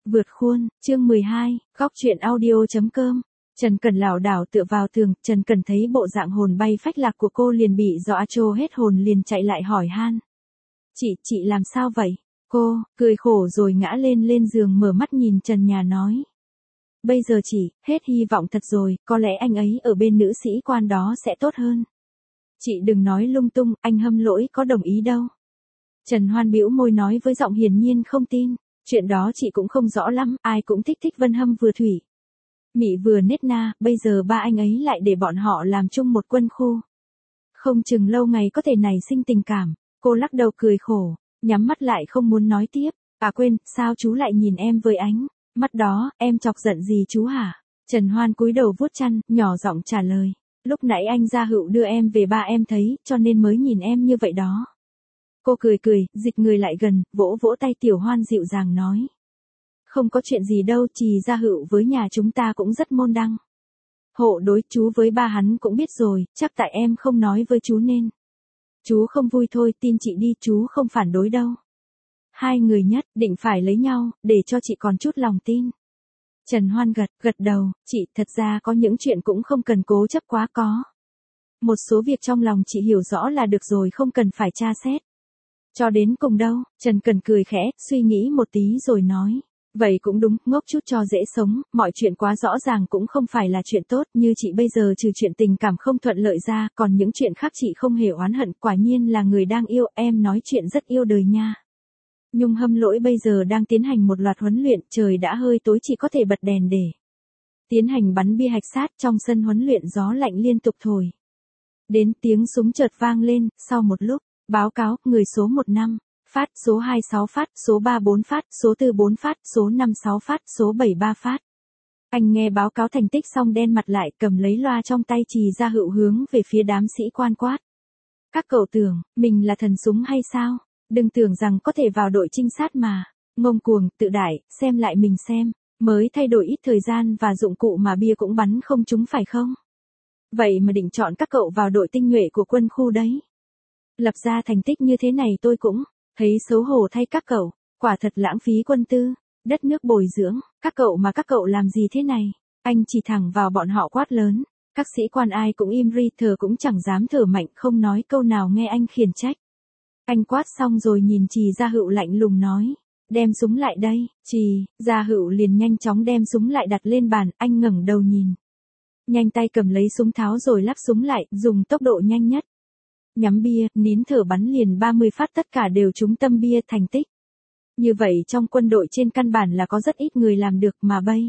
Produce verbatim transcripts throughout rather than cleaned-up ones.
Vượt khuôn, chương mười hai, góc truyện audio chấm com. Trần Cần lảo đảo tựa vào tường, Trần Cần thấy bộ dạng hồn bay phách lạc của cô liền bị dọa trô hết hồn, liền chạy lại hỏi han. Chị, chị làm sao vậy? Cô, cười khổ rồi ngã lên lên giường, mở mắt nhìn trần nhà nói. Bây giờ chị, hết hy vọng thật rồi, có lẽ anh ấy ở bên nữ sĩ quan đó sẽ tốt hơn. Chị đừng nói lung tung, anh Hâm lỗi có đồng ý đâu. Trần Hoan bĩu môi nói với giọng hiển nhiên không tin. Chuyện đó chị cũng không rõ lắm, ai cũng thích thích Vân Hâm vừa thủy. Mị vừa nết na, bây giờ ba anh ấy lại để bọn họ làm chung một quân khu. Không chừng lâu ngày có thể nảy sinh tình cảm. Cô lắc đầu cười khổ, nhắm mắt lại không muốn nói tiếp. À quên, sao chú lại nhìn em với ánh mắt đó, em chọc giận gì chú hả? Trần Hoan cúi đầu vuốt chăn, nhỏ giọng trả lời. Lúc nãy anh Gia Hữu đưa em về ba em thấy, cho nên mới nhìn em như vậy đó. Cô cười cười, dịch người lại gần, vỗ vỗ tay Tiểu Hoan dịu dàng nói. Không có chuyện gì đâu, Trì Gia Hữu với nhà chúng ta cũng rất môn đăng. Hộ đối, chú với ba hắn cũng biết rồi, chắc tại em không nói với chú nên. Chú không vui thôi, tin chị đi, chú không phản đối đâu. Hai người nhất định phải lấy nhau, để cho chị còn chút lòng tin. Trần Hoan gật, gật đầu, chị, thật ra có những chuyện cũng không cần cố chấp quá có. Một số việc trong lòng chị hiểu rõ là được rồi, không cần phải tra xét. Cho đến cùng đâu, Trần Cần cười khẽ, suy nghĩ một tí rồi nói. Vậy cũng đúng, ngốc chút cho dễ sống, mọi chuyện quá rõ ràng cũng không phải là chuyện tốt, như chị bây giờ trừ chuyện tình cảm không thuận lợi ra, còn những chuyện khác chị không hề oán hận, quả nhiên là người đang yêu, em nói chuyện rất yêu đời nha. Nhung Hâm lỗi bây giờ đang tiến hành một loạt huấn luyện, trời đã hơi tối, chị có thể bật đèn để tiến hành bắn bia hạch sát. Trong sân huấn luyện gió lạnh liên tục thổi. Đến tiếng súng chợt vang lên, sau một lúc. Báo cáo, người số một năm, phát, số hai sáu phát, số ba bốn phát, số tư bốn phát, số năm sáu phát, số bảy ba phát. Anh nghe báo cáo thành tích xong đen mặt lại, cầm lấy loa trong tay Trì Gia Hữu hướng về phía đám sĩ quan quát. Các cậu tưởng, mình là thần súng hay sao? Đừng tưởng rằng có thể vào đội trinh sát mà. Ngông cuồng, tự đại, xem lại mình xem. Mới thay đổi ít thời gian và dụng cụ mà bia cũng bắn không trúng phải không? Vậy mà định chọn các cậu vào đội tinh nhuệ của quân khu đấy. Lập ra thành tích như thế này tôi cũng thấy xấu hổ thay các cậu, quả thật lãng phí quân tư, đất nước bồi dưỡng, các cậu mà các cậu làm gì thế này? Anh chỉ thẳng vào bọn họ quát lớn, các sĩ quan ai cũng im ri, thở cũng chẳng dám thở mạnh, không nói câu nào nghe anh khiển trách. Anh quát xong rồi nhìn Trì Gia Hữu lạnh lùng nói, đem súng lại đây. Trì Gia Hữu liền nhanh chóng đem súng lại đặt lên bàn, anh ngẩng đầu nhìn. Nhanh tay cầm lấy súng tháo rồi lắp súng lại, dùng tốc độ nhanh nhất. Nhắm bia, nín thở bắn liền ba mươi phát, tất cả đều trúng tâm bia, thành tích. Như vậy trong quân đội trên căn bản là có rất ít người làm được, mà bây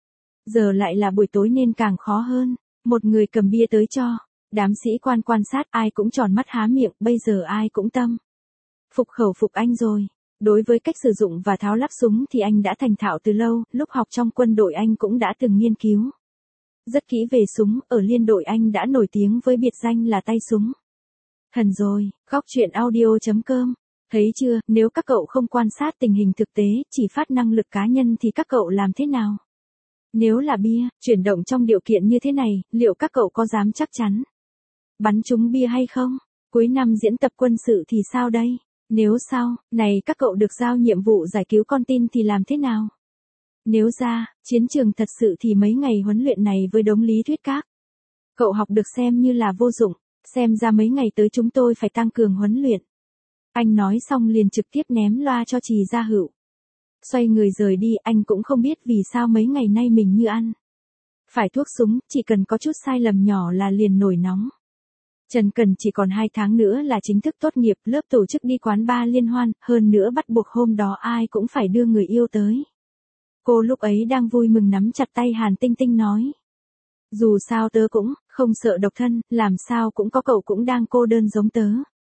giờ lại là buổi tối nên càng khó hơn. Một người cầm bia tới cho đám sĩ quan quan sát, ai cũng tròn mắt há miệng, bây giờ ai cũng tâm phục khẩu phục anh rồi. Đối với cách sử dụng và tháo lắp súng thì anh đã thành thạo từ lâu, lúc học trong quân đội anh cũng đã từng nghiên cứu rất kỹ về súng, ở liên đội anh đã nổi tiếng với biệt danh là tay súng thần rồi. Góc truyện audio chấm com. Thấy chưa, nếu các cậu không quan sát tình hình thực tế, chỉ phát năng lực cá nhân thì các cậu làm thế nào? Nếu là bia, chuyển động trong điều kiện như thế này, liệu các cậu có dám chắc chắn bắn trúng bia hay không? Cuối năm diễn tập quân sự thì sao đây? Nếu sau này các cậu được giao nhiệm vụ giải cứu con tin thì làm thế nào? Nếu ra chiến trường thật sự thì mấy ngày huấn luyện này với đống lý thuyết các cậu học được xem như là vô dụng. Xem ra mấy ngày tới chúng tôi phải tăng cường huấn luyện. Anh nói xong liền trực tiếp ném loa cho Trì Gia Hữu. Xoay người rời đi, anh cũng không biết vì sao mấy ngày nay mình như ăn phải thuốc súng, chỉ cần có chút sai lầm nhỏ là liền nổi nóng. Trần Cần chỉ còn hai tháng nữa là chính thức tốt nghiệp, lớp tổ chức đi quán bar liên hoan, hơn nữa bắt buộc hôm đó ai cũng phải đưa người yêu tới. Cô lúc ấy đang vui mừng nắm chặt tay Hàn Tinh Tinh nói. Dù sao tớ cũng không sợ độc thân, làm sao cũng có cậu cũng đang cô đơn giống tớ.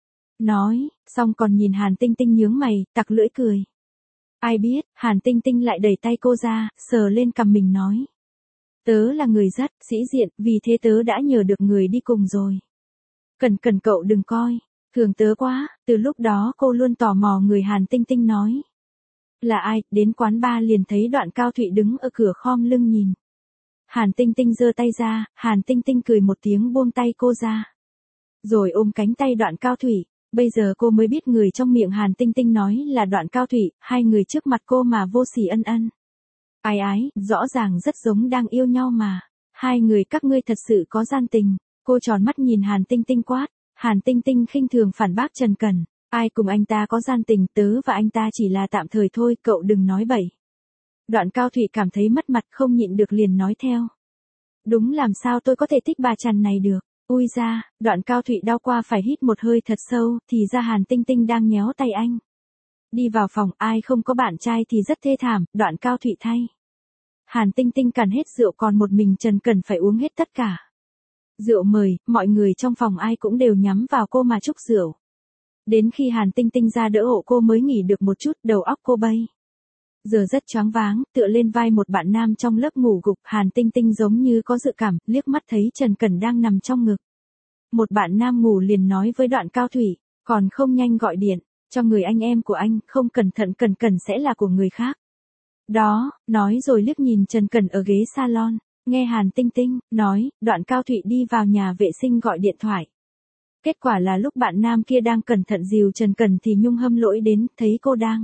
Nói, xong còn nhìn Hàn Tinh Tinh nhướng mày, tặc lưỡi cười. Ai biết, Hàn Tinh Tinh lại đẩy tay cô ra, sờ lên cằm mình nói. Tớ là người rất sĩ diện, vì thế tớ đã nhờ được người đi cùng rồi. Cần cần cậu đừng coi thường tớ quá. Từ lúc đó cô luôn tò mò người Hàn Tinh Tinh nói. Là ai? Đến quán bar liền thấy Đoạn Cao Thụy đứng ở cửa khom lưng nhìn. Hàn Tinh Tinh giơ tay ra, Hàn Tinh Tinh cười một tiếng buông tay cô ra. Rồi ôm cánh tay Đoạn Cao Thụy. Bây giờ cô mới biết người trong miệng Hàn Tinh Tinh nói là Đoạn Cao Thụy, hai người trước mặt cô mà vô sỉ ân ân. Ái ái, rõ ràng rất giống đang yêu nhau mà. Hai người các ngươi thật sự có gian tình. Cô tròn mắt nhìn Hàn Tinh Tinh quát. Hàn Tinh Tinh khinh thường phản bác Trần Cẩn. Ai cùng anh ta có gian tình, tớ và anh ta chỉ là tạm thời thôi, cậu đừng nói bậy. Đoạn Cao Thụy cảm thấy mất mặt không nhịn được liền nói theo. Đúng, làm sao tôi có thể thích bà Trần này được. Ui ra, Đoạn Cao Thụy đau qua phải hít một hơi thật sâu, thì ra Hàn Tinh Tinh đang nhéo tay anh. Đi vào phòng, ai không có bạn trai thì rất thê thảm, Đoạn Cao Thụy thay. Hàn Tinh Tinh cạn hết rượu còn một mình Trần Cẩn phải uống hết tất cả. Rượu mời, mọi người trong phòng ai cũng đều nhắm vào cô mà chúc rượu. Đến khi Hàn Tinh Tinh ra đỡ hộ cô mới nghỉ được một chút, đầu óc cô bay. Giờ rất choáng váng, tựa lên vai một bạn nam trong lớp ngủ gục, Hàn Tinh Tinh giống như có dự cảm, liếc mắt thấy Trần Cẩn đang nằm trong ngực. Một bạn nam ngủ liền nói với Đoạn Cao Thụy, còn không nhanh gọi điện, cho người anh em của anh, không cẩn thận Cẩn Cẩn sẽ là của người khác. Đó, nói rồi liếc nhìn Trần Cẩn ở ghế salon, nghe Hàn Tinh Tinh nói, Đoạn Cao Thụy đi vào nhà vệ sinh gọi điện thoại. Kết quả là lúc bạn nam kia đang cẩn thận dìu Trần Cẩn thì Nhung Hâm Lỗi đến, thấy cô đang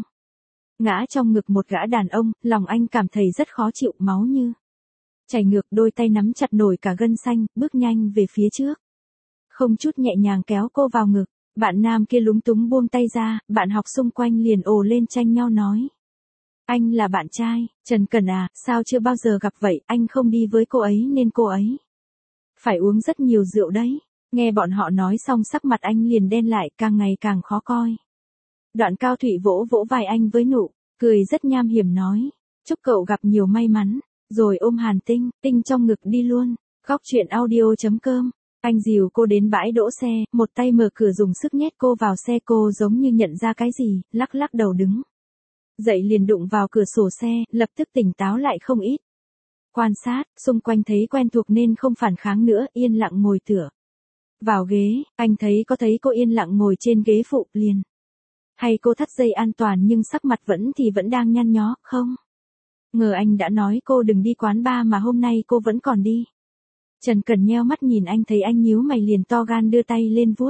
ngã trong ngực một gã đàn ông, lòng anh cảm thấy rất khó chịu, máu như chảy ngược, đôi tay nắm chặt nổi cả gân xanh, bước nhanh về phía trước. Không chút nhẹ nhàng kéo cô vào ngực, bạn nam kia lúng túng buông tay ra, bạn học xung quanh liền ồ lên tranh nhau nói. Anh là bạn trai, Trần Cẩn à, sao chưa bao giờ gặp vậy, anh không đi với cô ấy nên cô ấy phải uống rất nhiều rượu đấy. Nghe bọn họ nói xong sắc mặt anh liền đen lại, càng ngày càng khó coi. Đoạn Cao Thụy vỗ vỗ vai anh với nụ cười rất nham hiểm nói, chúc cậu gặp nhiều may mắn, rồi ôm Hàn Tinh Tinh trong ngực đi luôn. Góc truyện audio chấm com. Anh dìu cô đến bãi đỗ xe, một tay mở cửa dùng sức nhét cô vào xe, cô giống như nhận ra cái gì, lắc lắc đầu đứng dậy liền đụng vào cửa sổ xe, lập tức tỉnh táo lại không ít. Quan sát, xung quanh thấy quen thuộc nên không phản kháng nữa, yên lặng ngồi tựa vào ghế, anh thấy có thấy cô yên lặng ngồi trên ghế phụ, liền hay cô thắt dây an toàn nhưng sắc mặt vẫn thì vẫn đang nhăn nhó, không ngờ anh đã nói cô đừng đi quán bar mà hôm nay cô vẫn còn đi. Trần Cẩn nheo mắt nhìn anh, thấy anh nhíu mày liền to gan đưa tay lên vuốt.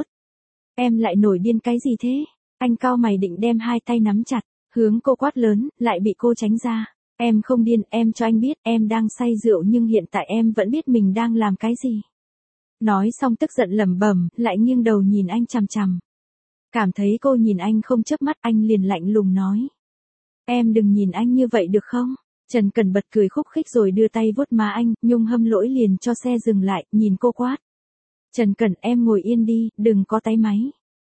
Em lại nổi điên cái gì thế? Anh cau mày định đem hai tay nắm chặt, hướng cô quát lớn, lại bị cô tránh ra. Em không điên, em cho anh biết, em đang say rượu nhưng hiện tại em vẫn biết mình đang làm cái gì. Nói xong tức giận lẩm bẩm, lại nghiêng đầu nhìn anh chằm chằm. Cảm thấy cô nhìn anh không chớp mắt, anh liền lạnh lùng nói. Em đừng nhìn anh như vậy được không? Trần Cẩn bật cười khúc khích rồi đưa tay vuốt má anh, Nhung Hâm Lỗi liền cho xe dừng lại, nhìn cô quát. Trần Cẩn, em ngồi yên đi, đừng có táy máy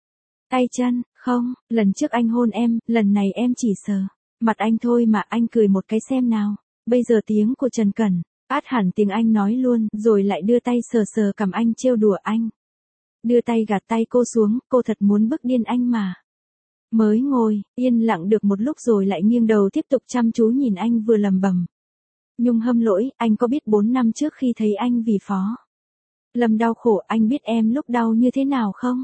tay chân, không, lần trước anh hôn em, lần này em chỉ sờ mặt anh thôi mà, anh cười một cái xem nào. Bây giờ tiếng của Trần Cẩn át hẳn tiếng Anh nói luôn, rồi lại đưa tay sờ sờ cằm anh trêu đùa anh. Đưa tay gạt tay cô xuống, cô thật muốn bức điên anh mà. Mới ngồi yên lặng được một lúc rồi lại nghiêng đầu tiếp tục chăm chú nhìn anh vừa lầm bầm. Nhung Hâm Lỗi, anh có biết bốn năm trước khi thấy anh vì Phó Lâm đau khổ, anh biết em lúc đau như thế nào không?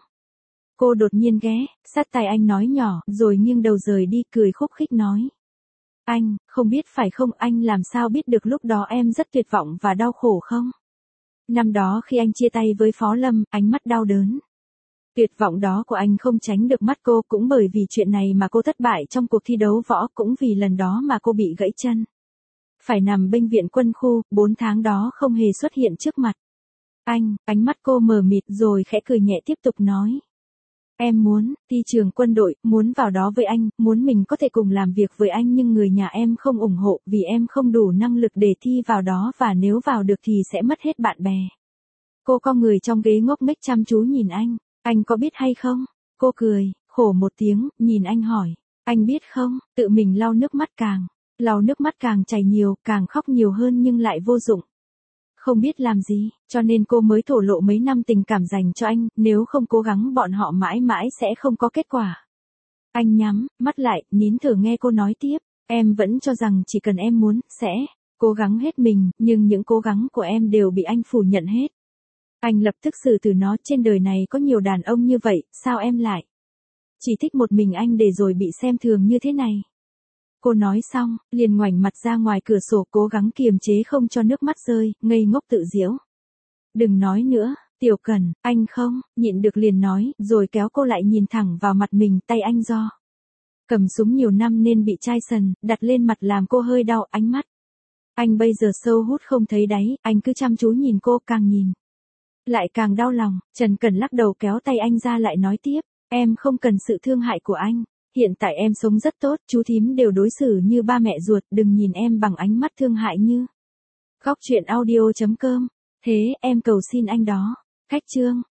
Cô đột nhiên ghé sát tai anh nói nhỏ, rồi nghiêng đầu rời đi, cười khúc khích nói. Anh, không biết phải không, anh làm sao biết được lúc đó em rất tuyệt vọng và đau khổ không? Năm đó khi anh chia tay với Phó Lâm, ánh mắt đau đớn. Tuyệt vọng đó của anh không tránh được mắt cô, cũng bởi vì chuyện này mà cô thất bại trong cuộc thi đấu võ, cũng vì lần đó mà cô bị gãy chân. Phải nằm bệnh viện quân khu, bốn tháng đó không hề xuất hiện trước mặt anh. Ánh mắt cô mờ mịt rồi khẽ cười nhẹ tiếp tục nói. Em muốn thi trường quân đội, muốn vào đó với anh, muốn mình có thể cùng làm việc với anh, nhưng người nhà em không ủng hộ vì em không đủ năng lực để thi vào đó, và nếu vào được thì sẽ mất hết bạn bè. Cô cong người trong ghế ngốc nghếch chăm chú nhìn anh. Anh có biết hay không? Cô cười, khổ một tiếng, nhìn anh hỏi. Anh biết không, tự mình lau nước mắt càng, lau nước mắt càng chảy nhiều, càng khóc nhiều hơn nhưng lại vô dụng. Không biết làm gì, cho nên cô mới thổ lộ mấy năm tình cảm dành cho anh, nếu không cố gắng bọn họ mãi mãi sẽ không có kết quả. Anh nhắm mắt lại, nín thở nghe cô nói tiếp. Em vẫn cho rằng chỉ cần em muốn, sẽ cố gắng hết mình, nhưng những cố gắng của em đều bị anh phủ nhận hết. Anh lập tức xử từ nó, trên đời này có nhiều đàn ông như vậy, sao em lại chỉ thích một mình anh để rồi bị xem thường như thế này? Cô nói xong, liền ngoảnh mặt ra ngoài cửa sổ, cố gắng kiềm chế không cho nước mắt rơi, ngây ngốc tự giễu. Đừng nói nữa, Tiểu Cẩn, anh không nhịn được liền nói, rồi kéo cô lại nhìn thẳng vào mặt mình, tay anh do cầm súng nhiều năm nên bị chai sần, đặt lên mặt làm cô hơi đau, ánh mắt Anh bây giờ sâu hút không thấy đáy, anh cứ chăm chú nhìn cô, càng nhìn lại càng đau lòng. Trần Cẩn lắc đầu kéo tay anh ra lại nói tiếp, em không cần sự thương hại của anh. Hiện tại em sống rất tốt, chú thím đều đối xử như ba mẹ ruột, đừng nhìn em bằng ánh mắt thương hại như. Góc truyện audio chấm com. Thế em cầu xin anh đó. Khách chương.